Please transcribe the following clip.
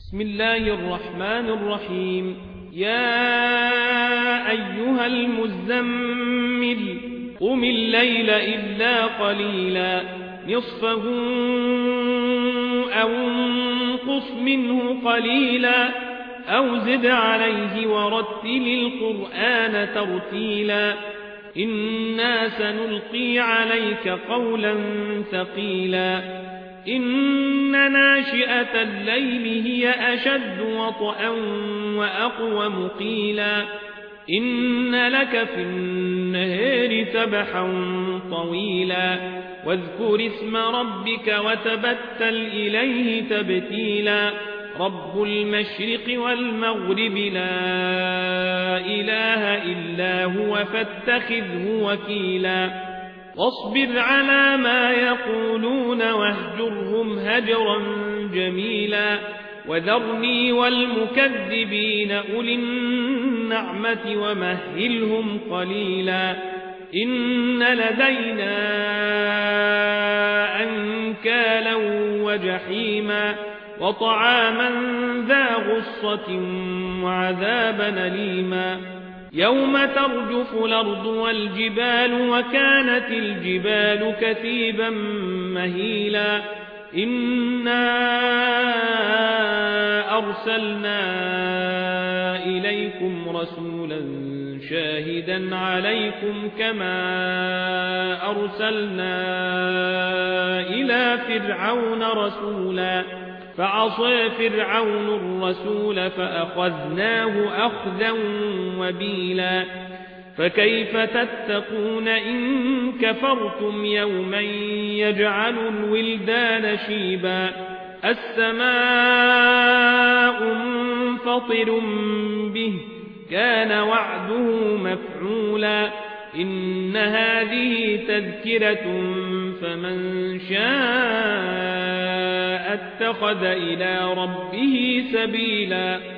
بسم الله الرحمن الرحيم. يا أيها المزمل قم الليل إلا قليلا نصفه أو انقص منه قليلا أو زد عليه ورتل القرآن ترتيلا إنا سنلقي عليك قولا ثقيلا إن ناشئة الليل هي أشد وطئا وأقوم قيلا إن لك في النهار سبحا طويلا واذكر اسم ربك وتبتل إليه تبتيلا رب المشرق والمغرب لا إله إلا هو فاتخذه وكيلا واصبر على ما يقولون واهجرهم هجرا جميلا وذرني والمكذبين أولي النعمة ومهلهم قليلا إن لدينا أنكالا وجحيما وطعاما ذا غصة وعذابا أليما يوم ترجف الأرض والجبال وكانت الجبال كثيبا مهيلا إنا أرسلنا إليكم رسولا شاهدا عليكم كما أرسلنا إلى فرعون رسولا فعصى فرعون الرسول فأخذناه أخذا وبيلا فكيف تتقون إن كفرتم يوما يجعل الولدان شيبا السماء منفطر به كان وعده مفعولا إن هذه تذكرة فمن شاء اتخذ إلى ربه سبيلا